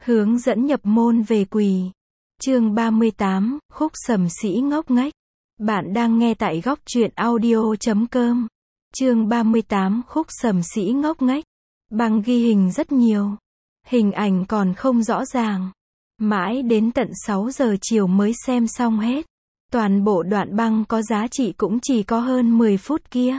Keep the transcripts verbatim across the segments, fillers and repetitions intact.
Hướng dẫn nhập môn về quỳ. Chương ba mươi tám, khúc sầm sĩ ngốc nghếch. Bạn đang nghe tại góc truyện audio chấm com. Chương ba mươi tám, khúc sầm sĩ ngốc nghếch. Băng ghi hình rất nhiều. Hình ảnh còn không rõ ràng. Mãi đến tận sáu giờ chiều mới xem xong hết. Toàn bộ đoạn băng có giá trị cũng chỉ có hơn mười phút kia.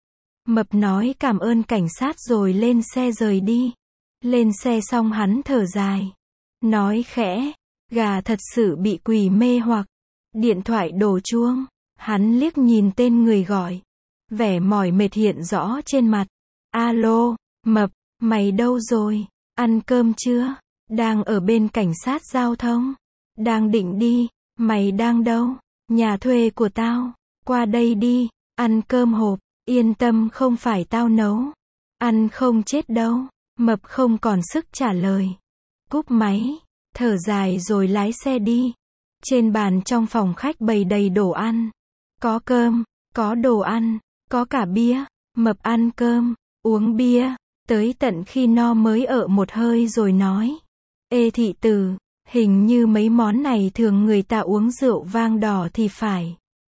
Mập nói cảm ơn cảnh sát rồi lên xe rời đi. Lên xe xong hắn thở dài. Nói khẽ, gà thật sự bị quỷ mê hoặc. Điện thoại đổ chuông. Hắn liếc nhìn tên người gọi. Vẻ mỏi mệt hiện rõ trên mặt. Alo, Mập, mày đâu rồi? Ăn cơm chưa? Đang ở bên cảnh sát giao thông. Đang định đi. Mày đang đâu? Nhà thuê của tao. Qua đây đi. Ăn cơm hộp. Yên tâm không phải tao nấu. Ăn không chết đâu. Mập không còn sức trả lời. Cúp máy. Thở dài rồi lái xe đi. Trên bàn trong phòng khách bày đầy đồ ăn. Có cơm, có đồ ăn, có cả bia. Mập ăn cơm, uống bia, tới tận khi no mới ợ một hơi rồi nói. Ê thị tử, hình như mấy món này thường người ta uống rượu vang đỏ thì phải.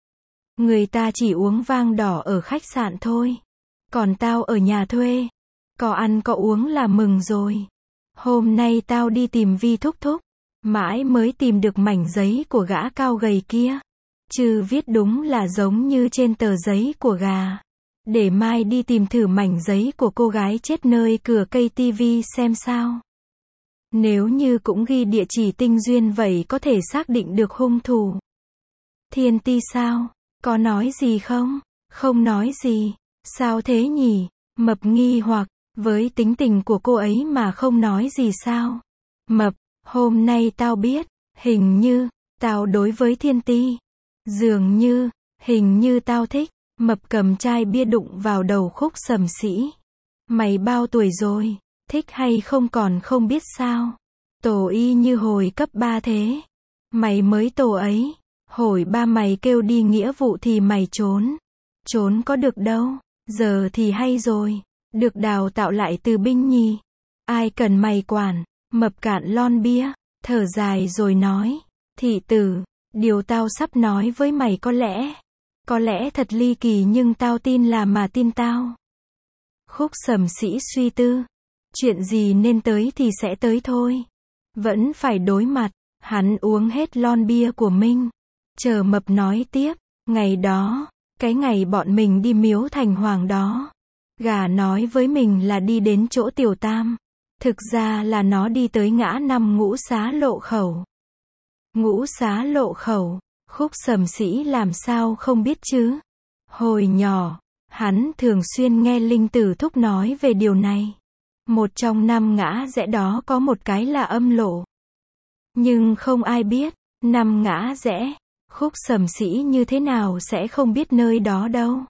Người ta chỉ uống vang đỏ ở khách sạn thôi. Còn tao ở nhà thuê. Có ăn có uống là mừng rồi. Hôm nay tao đi tìm Vi thúc thúc. Mãi mới tìm được mảnh giấy của gã cao gầy kia. Chứ viết đúng là giống như trên tờ giấy của gà. Để mai đi tìm thử mảnh giấy của cô gái chết nơi cửa cây tivi xem sao. Nếu như cũng ghi địa chỉ tinh duyên vậy có thể xác định được hung thủ. Thiên Ti sao? Có nói gì không? Không nói gì. Sao thế nhỉ? Mập nghi hoặc, với tính tình của cô ấy mà không nói gì sao? Mập, hôm nay tao biết, hình như, tao đối với Thiên Ti. Dường như, hình như tao thích. Mập cầm chai bia đụng vào đầu khúc sầm sĩ. Mày bao tuổi rồi? Thích hay không còn không biết sao? Tổ y như hồi cấp ba thế. Mày mới tổ ấy. Hồi ba mày kêu đi nghĩa vụ thì mày trốn. Trốn có được đâu. Giờ thì hay rồi. Được đào tạo lại từ binh nhì. Ai cần mày quản. Mập cạn lon bia. Thở dài rồi nói. Thị tử, điều tao sắp nói với mày có lẽ. Có lẽ thật ly kỳ nhưng tao tin là mà tin tao. Khúc sầm sĩ suy tư. Chuyện gì nên tới thì sẽ tới thôi. Vẫn phải đối mặt. Hắn uống hết lon bia của Minh. Chờ Mập nói tiếp. Ngày đó, cái ngày bọn mình đi miếu thành hoàng đó. Gà nói với mình là đi đến chỗ Tiểu Tam. Thực ra là nó đi tới ngã năm Ngũ Xá Lộ Khẩu. Ngũ Xá Lộ Khẩu, khúc sầm sĩ làm sao không biết chứ? Hồi nhỏ, hắn thường xuyên nghe Linh Tử Thúc nói về điều này. Một trong năm ngã rẽ đó có một cái là âm lộ. Nhưng không ai biết, năm ngã rẽ, khúc sầm sĩ như thế nào sẽ không biết nơi đó đâu.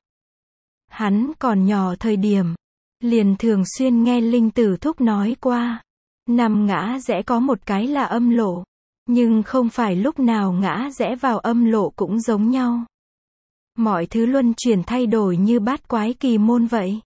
Hắn còn nhỏ thời điểm, liền thường xuyên nghe Linh Tử Thúc nói qua. Năm ngã rẽ có một cái là âm lộ. Nhưng không phải lúc nào ngã rẽ vào âm lộ cũng giống nhau. Mọi thứ luân chuyển thay đổi như bát quái kỳ môn vậy.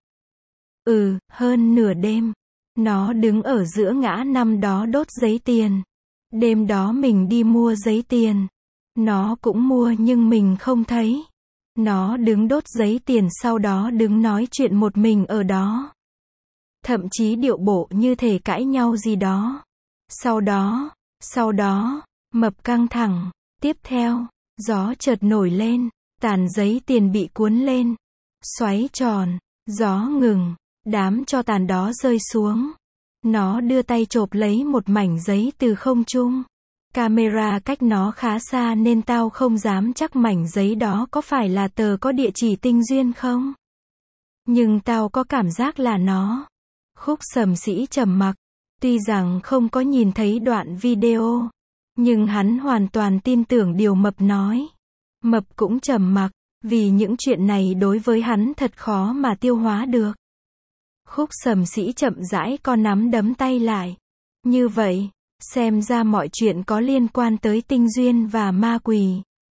Ừ, hơn nửa đêm. Nó đứng ở giữa ngã năm đó đốt giấy tiền. Đêm đó mình đi mua giấy tiền. Nó cũng mua nhưng mình không thấy. Nó đứng đốt giấy tiền sau đó đứng nói chuyện một mình ở đó. Thậm chí điệu bộ như thể cãi nhau gì đó. Sau đó, sau đó, Mập căng thẳng. Tiếp theo, gió chợt nổi lên. Tàn giấy tiền bị cuốn lên. Xoáy tròn. Gió ngừng. Đám tro tàn đó rơi xuống. Nó đưa tay chộp lấy một mảnh giấy từ không trung. Camera cách nó khá xa nên tao không dám chắc mảnh giấy đó có phải là tờ có địa chỉ tinh duyên không. Nhưng tao có cảm giác là nó. Khúc sầm sĩ trầm mặc. Tuy rằng không có nhìn thấy đoạn video. Nhưng hắn hoàn toàn tin tưởng điều Mập nói. Mập cũng trầm mặc. Vì những chuyện này đối với hắn thật khó mà tiêu hóa được. Khúc sầm sĩ chậm rãi co nắm đấm tay lại. Như vậy, xem ra mọi chuyện có liên quan tới tinh duyên và ma quỷ.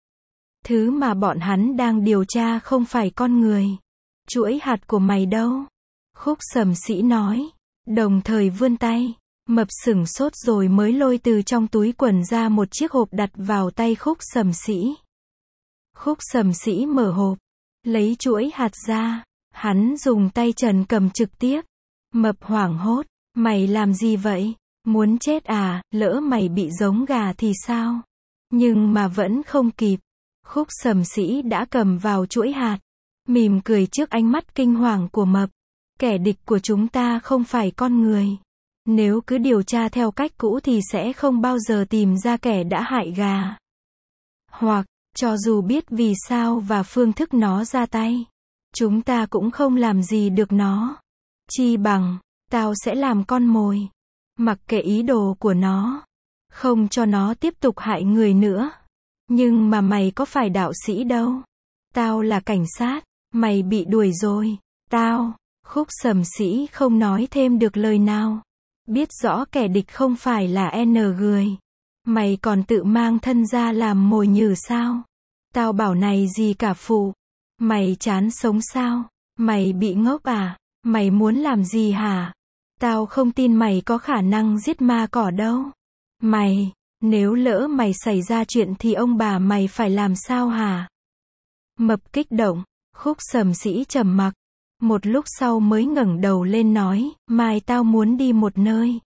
Thứ mà bọn hắn đang điều tra không phải con người. Chuỗi hạt của mày đâu? Khúc sầm sĩ nói. Đồng thời vươn tay. Mập sửng sốt rồi mới lôi từ trong túi quần ra một chiếc hộp đặt vào tay Khúc Sầm Sĩ. Khúc Sầm Sĩ mở hộp, lấy chuỗi hạt ra, hắn dùng tay trần cầm trực tiếp. Mập hoảng hốt, mày làm gì vậy? Muốn chết à, lỡ mày bị giống gà thì sao? Nhưng mà vẫn không kịp. Khúc Sầm Sĩ đã cầm vào chuỗi hạt, mỉm cười trước ánh mắt kinh hoàng của mập. Kẻ địch của chúng ta không phải con người. Nếu cứ điều tra theo cách cũ thì sẽ không bao giờ tìm ra kẻ đã hại gà. Hoặc, cho dù biết vì sao và phương thức nó ra tay, chúng ta cũng không làm gì được nó. Chi bằng, tao sẽ làm con mồi. Mặc kệ ý đồ của nó. Không cho nó tiếp tục hại người nữa. Nhưng mà mày có phải đạo sĩ đâu. Tao là cảnh sát. Mày bị đuổi rồi. Tao. Khúc Sầm Sĩ không nói thêm được lời nào. Biết rõ kẻ địch không phải là N người. Mày còn tự mang thân ra làm mồi nhử sao? Tao bảo này gì cả phụ. Mày chán sống sao? Mày bị ngốc à? Mày muốn làm gì hả? Tao không tin mày có khả năng giết ma cỏ đâu. Mày, nếu lỡ mày xảy ra chuyện thì ông bà mày phải làm sao hả? Mập kích động, Khúc Sầm Sĩ trầm mặc. Một lúc sau mới ngẩng đầu lên nói, mai tao muốn đi một nơi.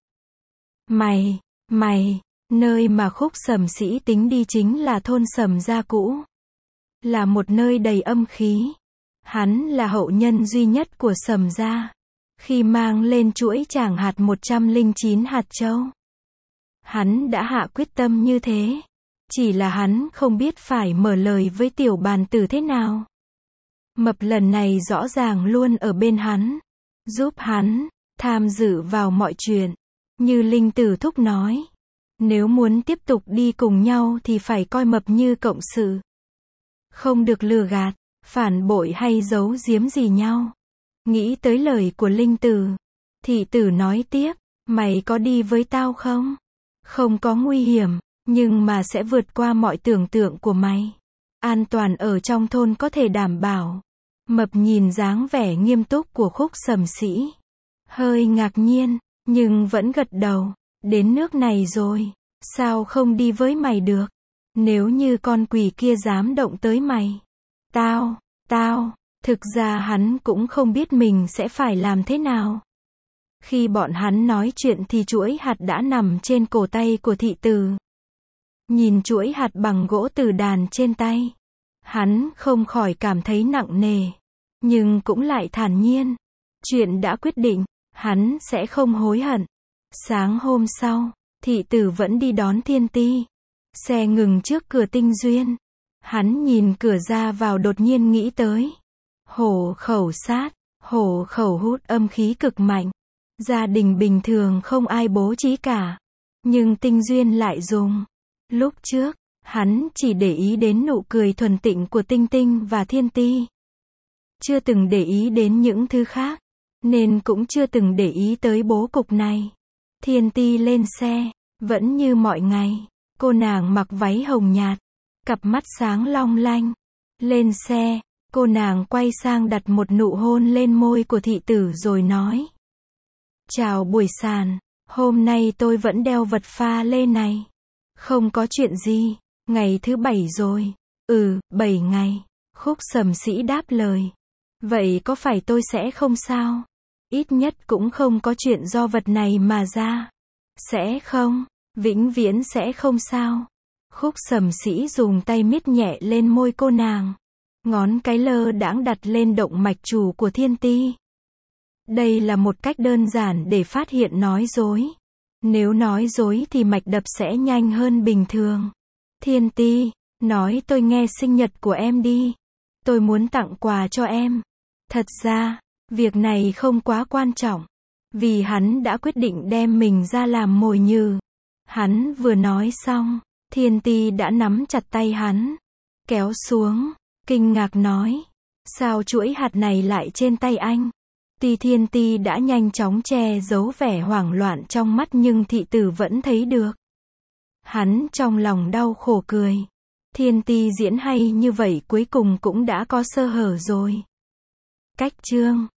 Mày, mày, nơi mà Khúc Sầm Sĩ tính đi chính là thôn Sầm Gia cũ. Là một nơi đầy âm khí. Hắn là hậu nhân duy nhất của Sầm Gia. Khi mang lên chuỗi tràng hạt một trăm lẻ chín hạt châu. Hắn đã hạ quyết tâm như thế. Chỉ là hắn không biết phải mở lời với tiểu bàn tử thế nào. Mập lần này rõ ràng luôn ở bên hắn. Giúp hắn, tham dự vào mọi chuyện. Như Linh Tử Thúc nói. Nếu muốn tiếp tục đi cùng nhau thì phải coi mập như cộng sự. Không được lừa gạt, phản bội hay giấu giếm gì nhau. Nghĩ tới lời của Linh Tử. Thị tử nói tiếp, mày có đi với tao không? Không có nguy hiểm, nhưng mà sẽ vượt qua mọi tưởng tượng của mày. An toàn ở trong thôn có thể đảm bảo. Mập nhìn dáng vẻ nghiêm túc của Khúc Sầm Sĩ. Hơi ngạc nhiên, nhưng vẫn gật đầu. Đến nước này rồi, sao không đi với mày được? Nếu như con quỷ kia dám động tới mày. Tao, tao, thực ra hắn cũng không biết mình sẽ phải làm thế nào. Khi bọn hắn nói chuyện thì chuỗi hạt đã nằm trên cổ tay của thị tử. Nhìn chuỗi hạt bằng gỗ tử đàn trên tay. Hắn không khỏi cảm thấy nặng nề. Nhưng cũng lại thản nhiên. Chuyện đã quyết định, hắn sẽ không hối hận. Sáng hôm sau, thị tử vẫn đi đón Thiên Ti. Xe ngừng trước cửa Tinh Duyên. Hắn nhìn cửa ra vào đột nhiên nghĩ tới. Hổ khẩu sát, hổ khẩu hút âm khí cực mạnh. Gia đình bình thường không ai bố trí cả. Nhưng Tinh Duyên lại dùng. Lúc trước, hắn chỉ để ý đến nụ cười thuần tịnh của Tinh Tinh và Thiên Ti. Chưa từng để ý đến những thứ khác. Nên cũng chưa từng để ý tới bố cục này. Thiên Ti lên xe, vẫn như mọi ngày. Cô nàng mặc váy hồng nhạt. Cặp mắt sáng long lanh. Lên xe, cô nàng quay sang đặt một nụ hôn lên môi của thị tử rồi nói. Chào buổi sàn, hôm nay tôi vẫn đeo vật pha lê này. Không có chuyện gì, ngày thứ bảy rồi. Ừ, bảy ngày. Khúc Sầm Sĩ đáp lời. Vậy có phải tôi sẽ không sao? Ít nhất cũng không có chuyện do vật này mà ra. Sẽ không, vĩnh viễn sẽ không sao. Khúc Sầm Sĩ dùng tay miết nhẹ lên môi cô nàng. Ngón cái lơ đãng đặt lên động mạch chủ của Thiên Ti. Đây là một cách đơn giản để phát hiện nói dối. Nếu nói dối thì mạch đập sẽ nhanh hơn bình thường. Thiên Ti, nói tôi nghe sinh nhật của em đi. Tôi muốn tặng quà cho em. Thật ra, việc này không quá quan trọng. Vì hắn đã quyết định đem mình ra làm mồi nhử. Hắn vừa nói xong, Thiên Ti đã nắm chặt tay hắn. Kéo xuống, kinh ngạc nói. Sao chuỗi hạt này lại trên tay anh? Ti Thiên Ti đã nhanh chóng che giấu vẻ hoảng loạn trong mắt nhưng thị tử vẫn thấy được. Hắn trong lòng đau khổ cười. Thiên Ti diễn hay như vậy cuối cùng cũng đã có sơ hở rồi. Cách chương